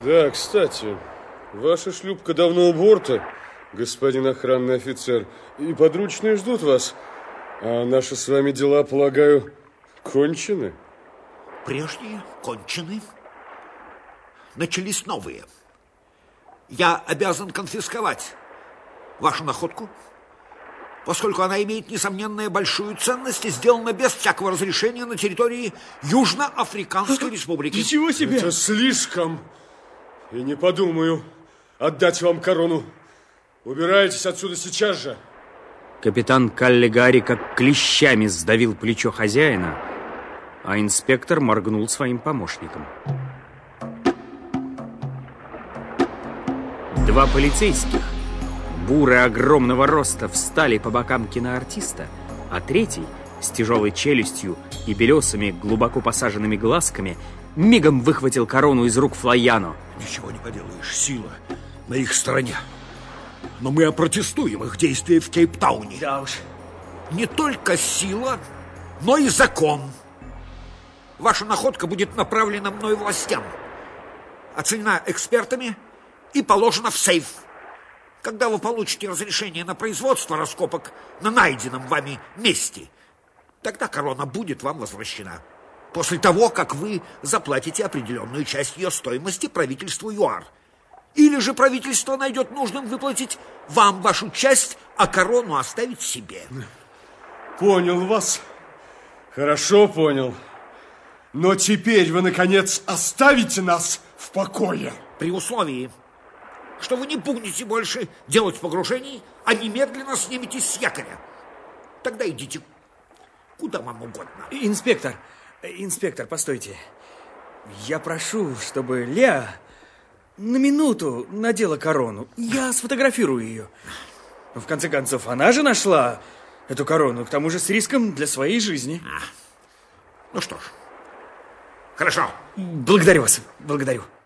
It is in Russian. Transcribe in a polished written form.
Да, кстати, ваша шлюпка давно у борта, господин охранный офицер, и подручные ждут вас. А наши с вами дела, полагаю, кончены? Прежние кончены. Начались новые. Я обязан конфисковать вашу находку, поскольку она имеет, несомненно, большую ценность и сделана без всякого разрешения на территории Южноафриканской Республики. Ничего себе! Это слишком. И не подумаю отдать вам корону. Убирайтесь отсюда сейчас же. Капитан Каллигари как клещами сдавил плечо хозяина, а инспектор моргнул своим помощником. Два полицейских, буры огромного роста, встали по бокам киноартиста, а третий, с тяжелой челюстью и белесыми, глубоко посаженными глазками, мигом выхватил корону из рук Флайяно. Ничего не поделаешь, сила на их стороне. Но мы опротестуем их действия в Кейптауне. Да уж. Не только сила, но и закон. Ваша находка будет направлена мной властям, оценена экспертами и положена в сейф. Когда вы получите разрешение на производство раскопок на найденном вами месте, тогда корона будет вам возвращена. После того, как вы заплатите определенную часть ее стоимости правительству ЮАР. Или же правительство найдет нужным выплатить вам вашу часть, а корону оставить себе. Понял вас. Хорошо понял. Но теперь вы, наконец, оставите нас в покое. При условии, что вы не будете больше делать погружений, а немедленно сниметесь с якоря. Тогда идите куда вам угодно. Инспектор, постойте. Я прошу, чтобы Леа на минуту надела корону. Я сфотографирую ее. В конце концов, она же нашла эту корону, к тому же с риском для своей жизни. Ну что ж, хорошо. Благодарю вас, благодарю.